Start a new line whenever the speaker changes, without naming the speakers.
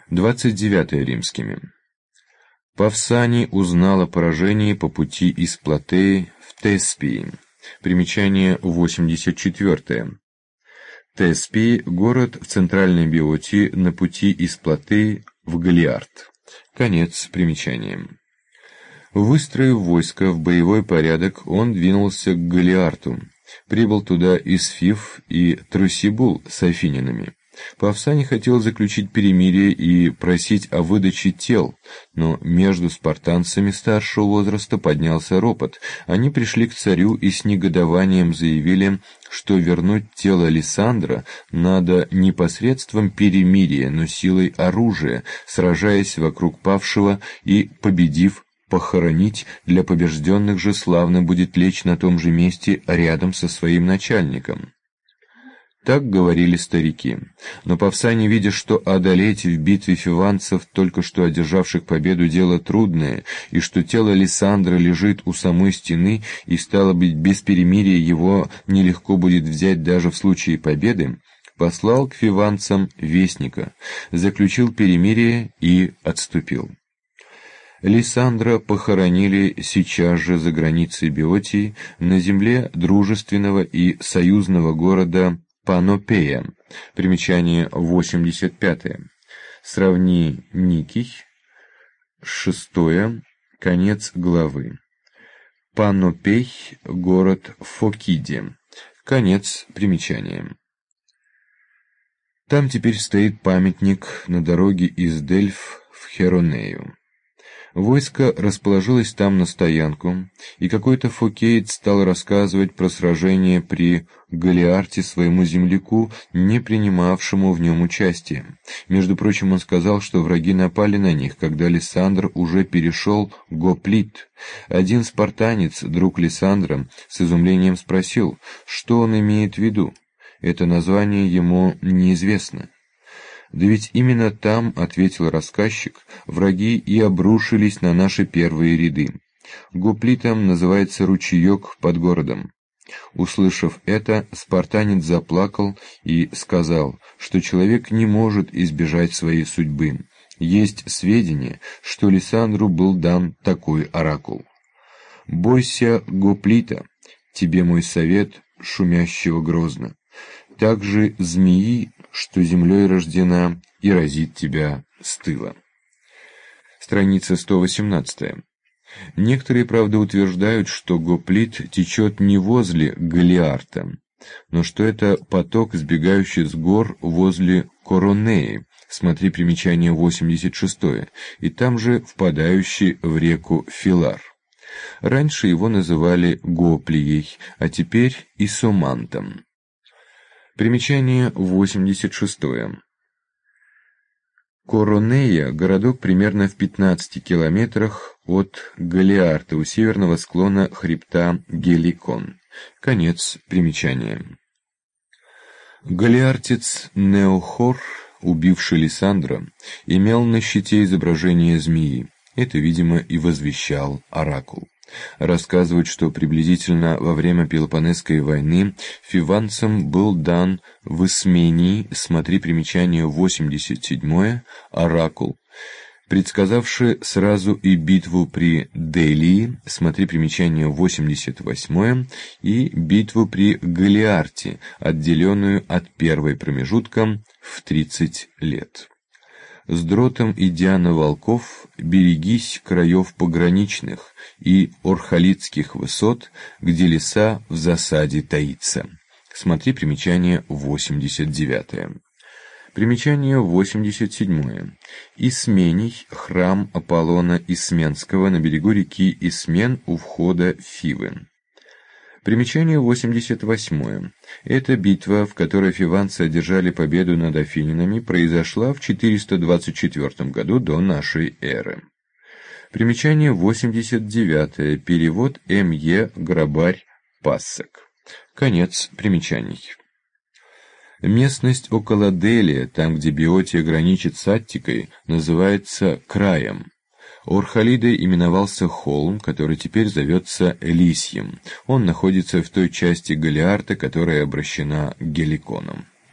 29 римскими. Павсаний узнал о поражении по пути из Платеи в Теспии. Примечание 84. Теспий – город в центральной Биотии на пути из Платеи в Галиарт. Конец примечания. Выстроив войско в боевой порядок, он двинулся к Галиарту. Прибыл туда Исфив и Тросибул с афинянами. Павсаний хотел заключить перемирие и просить о выдаче тел, но между спартанцами старшего возраста поднялся ропот. Они пришли к царю и с негодованием заявили, что вернуть тело Лисандра надо не посредством перемирия, но силой оружия, сражаясь вокруг павшего и, победив, похоронить. Для побежденных же славно будет лечь на том же месте рядом со своим начальником. Так говорили старики. Но Павсаний, видя, что одолеть в битве фиванцев, только что одержавших победу, дело трудное, и что тело Лисандра лежит у самой стены, и, стало быть, без перемирия его нелегко будет взять даже в случае победы, послал к фиванцам вестника, заключил перемирие и отступил. Лисандра похоронили сейчас же за границей Биотии, на земле дружественного и союзного города Панопея. Примечание 85. Сравни Никий. 6. Конец главы. Панопей – город в Фокиде. Конец примечания. Там теперь стоит памятник на дороге из Дельф в Херонею. Войско расположилось там на стоянку, и какой-то фокеец стал рассказывать про сражение при Галиарте своему земляку, не принимавшему в нем участия. Между прочим, он сказал, что враги напали на них, когда Лисандр уже перешел Гоплит. Один спартанец, друг Лисандра, с изумлением спросил, что он имеет в виду. Это название ему неизвестно. «Да ведь именно там, — ответил рассказчик, — враги и обрушились на наши первые ряды. Гоплитом называется ручеек под городом». Услышав это, спартанец заплакал и сказал, что человек не может избежать своей судьбы. Есть сведения, что Лисандру был дан такой оракул. «Бойся Гоплита, тебе мой совет, шумящего грозно. Также змеи, что землей рождена, и разит тебя с тыла». Страница 118. Некоторые, правда, утверждают, что Гоплит течет не возле Галиарта, но что это поток, сбегающий с гор возле Коронеи, смотри примечание 86, и там же впадающий в реку Филар. Раньше его называли Гоплией, а теперь Исомантом. Примечание 86. Коронея – городок примерно в 15 километрах от Галиарта у северного склона хребта Геликон. Конец примечания. Галиартец Неохор, убивший Лисандра, имел на щите изображение змеи. Это, видимо, и возвещал оракул. Рассказывают, что приблизительно во время Пелопоннесской войны фиванцам был дан в Исмении, смотри примечание 87, оракул, предсказавший сразу и битву при Делии, смотри примечание 88, и битву при Галиарте, отделенную от первой промежутком в 30 лет. С дротом идя на волков, берегись краев пограничных и орхалитских высот, где леса в засаде таится. Смотри примечание 89. Примечание 87. Исмений – храм Аполлона Исменского на берегу реки Исмен у входа в Фивы. Примечание 88. Эта битва, в которой фиванцы одержали победу над афинянами, произошла в 424 году до нашей эры. Примечание 89. Перевод М.Е. Грабарь Пассек. Конец примечаний. Местность около Делия, там, где Биотия граничит с Аттикой, называется краем. Орхалидой именовался холм, который теперь зовется Лисьем. Он находится в той части Галиарта, которая обращена к Геликоном.